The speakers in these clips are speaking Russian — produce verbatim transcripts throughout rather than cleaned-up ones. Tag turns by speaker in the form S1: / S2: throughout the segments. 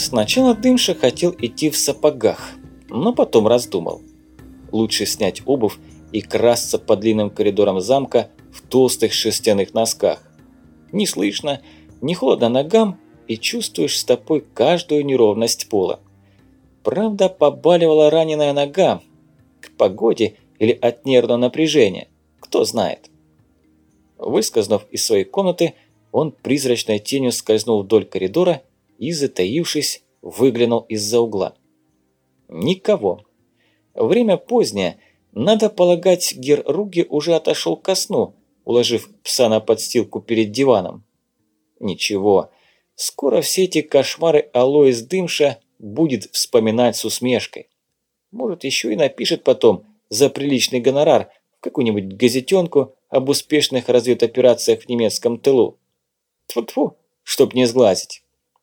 S1: Сначала Дымша хотел идти в сапогах, но потом раздумал. Лучше снять обувь и красться по длинным коридорам замка в толстых шерстяных носках. Не слышно, не холодно ногам, и чувствуешь стопой каждую неровность пола. Правда, побаливала раненая нога. К погоде или от нервного напряжения, кто знает. Выскользнув из своей комнаты, он призрачной тенью скользнул вдоль коридора и, затаившись, выглянул из-за угла. Никого. Время позднее. Надо полагать, гер Ругге уже отошел ко сну, уложив пса на подстилку перед диваном. Ничего, скоро все эти кошмары Алоис Дымша будет вспоминать с усмешкой. Может, еще и напишет потом за приличный гонорар в какую-нибудь газетенку об успешных разведоперациях в немецком тылу. Тьфу-тьфу, чтоб не сглазить.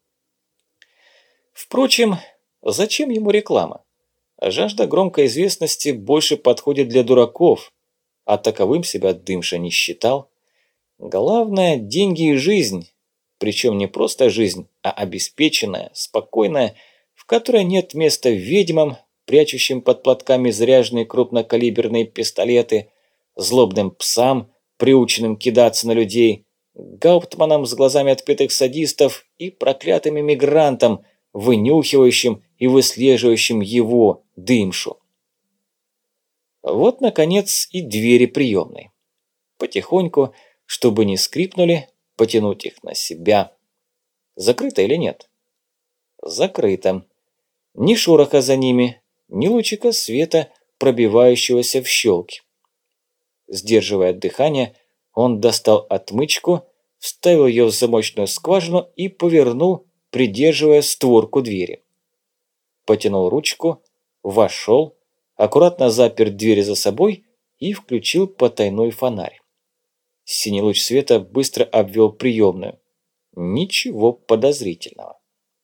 S1: Впрочем, зачем ему реклама? Жажда громкой известности больше подходит для дураков, а таковым себя Дымша не считал. Главное – деньги и жизнь, причем не просто жизнь, а обеспеченная, спокойная, в которой нет места ведьмам, прячущим под платками заряженные крупнокалиберные пистолеты, злобным псам, приученным кидаться на людей, гауптманам с глазами отпетых садистов и проклятым иммигрантам, вынюхивающим и выслеживающим его, Дымшу. Вот, наконец, и двери приемной. Потихоньку, чтобы не скрипнули, потянуть их на себя. Закрыто или нет? Закрыто. Ни шороха за ними, ни лучика света, пробивающегося в щелки. Сдерживая дыхание, он достал отмычку, вставил ее в замочную скважину и повернул, придерживая створку двери. Потянул ручку, вошел, аккуратно запер дверь за собой и включил потайной фонарь. Синий луч света быстро обвел приемную. Ничего подозрительного.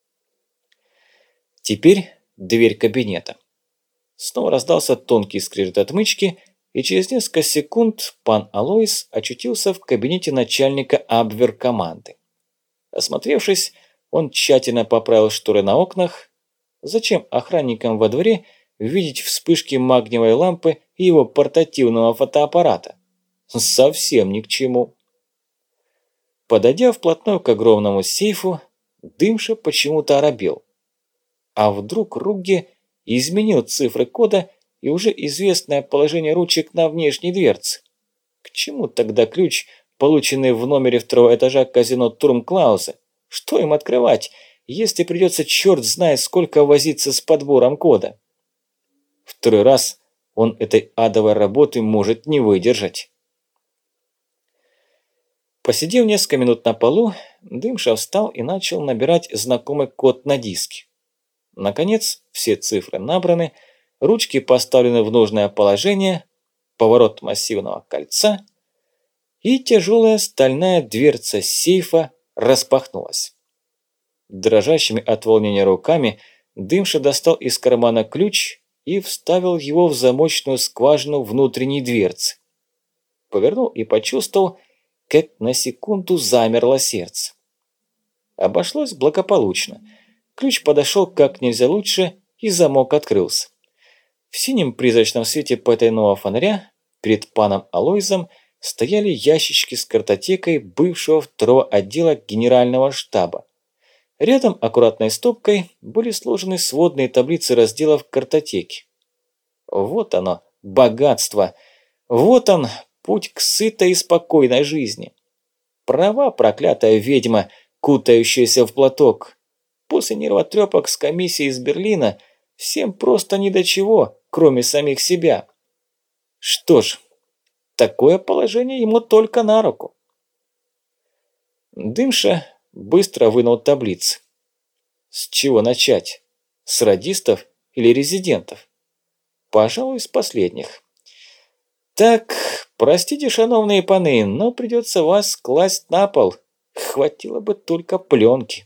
S1: Теперь дверь кабинета. Снова раздался тонкий скрежет отмычки, и через несколько секунд пан Алоис очутился в кабинете начальника Абвер-команды. Осмотревшись, он тщательно поправил шторы на окнах. Зачем охранникам во дворе видеть вспышки магниевой лампы и его портативного фотоаппарата? Совсем ни к чему. Подойдя вплотную к огромному сейфу, Дымша почему-то оробел. А вдруг Ругге изменил цифры кода и уже известное положение ручек на внешней дверце? К чему тогда ключ, полученный в номере второго этажа казино Турмклаузе? Что им открывать, если придется черт знает сколько возиться с подбором кода? Второй раз он этой адовой работы может не выдержать. Посидев несколько минут на полу, Дымша встал и начал набирать знакомый код на диске. Наконец, все цифры набраны, ручки поставлены в нужное положение, поворот массивного кольца, и тяжелая стальная дверца сейфа распахнулась. Дрожащими от волнения руками Дымша достал из кармана ключ и вставил его в замочную скважину внутренней дверцы. Повернул и почувствовал, как на секунду замерло сердце. Обошлось благополучно. Ключ подошел как нельзя лучше, и замок открылся. В синем призрачном свете потайного фонаря перед паном Алоизом стояли ящички с картотекой бывшего второго отдела генерального штаба. Рядом аккуратной стопкой были сложены сводные таблицы разделов картотеки. Вот оно, богатство. Вот он, путь к сытой и спокойной жизни. Права, проклятая ведьма, кутающаяся в платок. После нервотрепок с комиссией из Берлина всем просто ни до чего, кроме самих себя. Что ж, такое положение ему только на руку. Дымша быстро вынул таблицы. С чего начать? С радистов или резидентов? Пожалуй, с последних. Так, простите, шановные паны, но придется вас класть на пол. Хватило бы только пленки.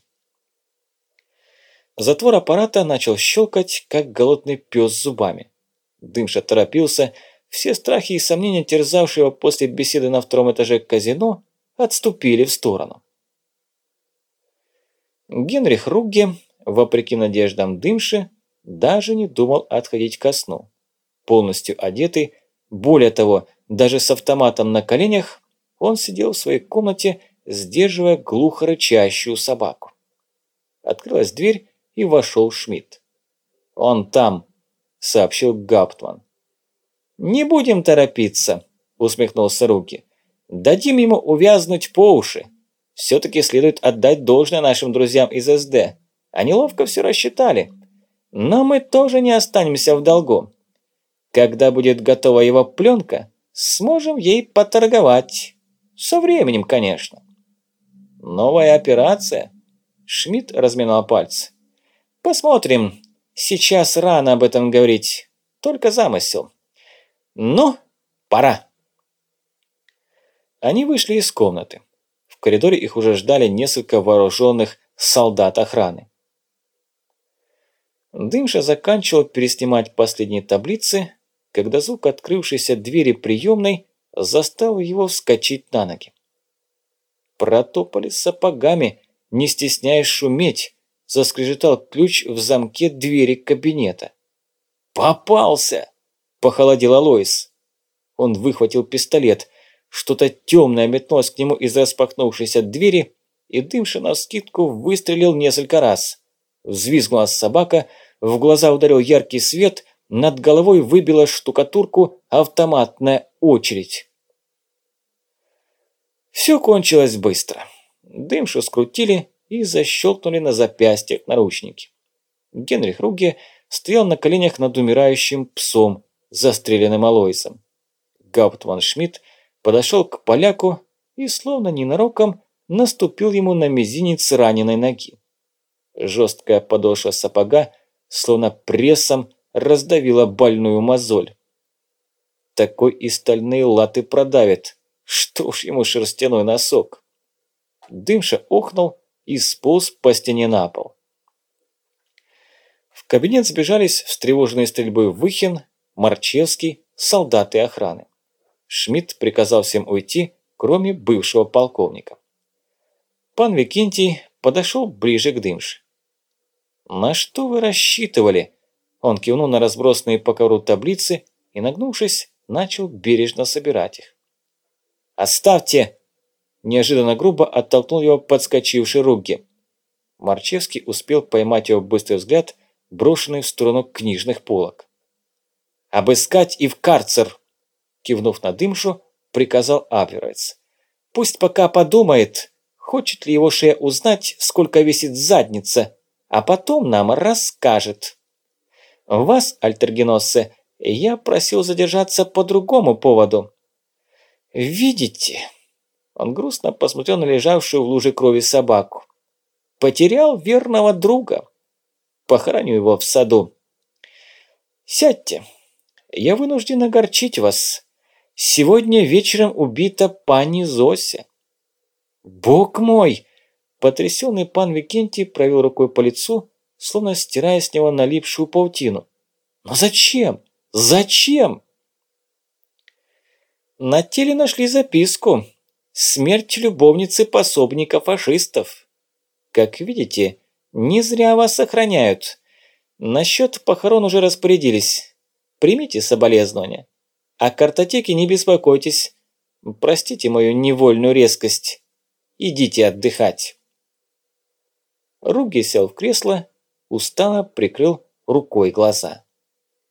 S1: Затвор аппарата начал щелкать, как голодный пес зубами. Дымша торопился, все страхи и сомнения, терзавшие его после беседы на втором этаже казино, отступили в сторону. Генрих Ругге вопреки надеждам Дымши, даже не думал отходить ко сну. Полностью одетый, более того, даже с автоматом на коленях, он сидел в своей комнате, сдерживая глухо рычащую собаку. Открылась дверь, и вошел Шмидт. «Он там», — сообщил Гауптман. «Не будем торопиться», — усмехнулся Руки. «Дадим ему увязнуть по уши. Все-таки следует отдать должное нашим друзьям из эс дэ. Они ловко все рассчитали. Но мы тоже не останемся в долгу. Когда будет готова его пленка, сможем ей поторговать. Со временем, конечно». «Новая операция?» Шмидт разминал пальцы. «Посмотрим. Сейчас рано об этом говорить. Только замысел. Ну, пора». Они вышли из комнаты. В коридоре их уже ждали несколько вооруженных солдат охраны. Дымша заканчивал переснимать последние таблицы, когда звук открывшейся двери приемной заставил его вскочить на ноги. Протопали сапогами, не стесняясь шуметь, заскрежетал ключ в замке двери кабинета. «Попался!» – похолодел Алоис. Он выхватил пистолет. Что-то темное метнулось к нему из распахнувшейся двери, и Дымша навскидку выстрелил несколько раз. Взвизгнула собака, в глаза ударил яркий свет, над головой выбила штукатурку автоматная очередь. Все кончилось быстро. Дымшу скрутили и защелкнули на запястьях наручники. Генрих Ругге стоял на коленях над умирающим псом, застреленным Алоисом. Гауптман Шмидт подошел к поляку и, словно ненароком, наступил ему на мизинец раненой ноги. Жесткая подошва сапога, словно прессом, раздавила больную мозоль. Такой и стальные латы продавит. Что уж ему шерстяной носок. Дымша охнул и сполз по стене на пол. В кабинет сбежались встревоженные стрельбой Выхин, Марчевский, солдаты охраны. Шмидт приказал всем уйти, кроме бывшего полковника. Пан Викентий подошел ближе к Дымше. «На что вы рассчитывали?» Он кивнул на разбросанные по ковру таблицы и, нагнувшись, начал бережно собирать их. «Оставьте!» Неожиданно грубо оттолкнул его подскочивший Ругге. Марчевский успел поймать его быстрый взгляд, брошенный в сторону книжных полок. «Обыскать и в карцер!» Кивнув на Дымшу, приказал Абверовец. «Пусть пока подумает, хочет ли его шея узнать, сколько весит задница, а потом нам расскажет. Вас, Альтергеноссе, я просил задержаться по другому поводу. Видите?» Он грустно посмотрел на лежавшую в луже крови собаку. «Потерял верного друга. Похороню его в саду. Сядьте. Я вынужден огорчить вас. Сегодня вечером убита пани Зося». «Бог мой!» Потрясенный пан Викентий провел рукой по лицу, словно стирая с него налипшую паутину. «Но зачем? Зачем?» «На теле нашли записку. Смерть любовницы пособника фашистов. Как видите, не зря вас охраняют. Насчет похорон уже распорядились. Примите соболезнования. О картотеке не беспокойтесь. Простите мою невольную резкость. Идите отдыхать». Ругге сел в кресло, устало прикрыл рукой глаза.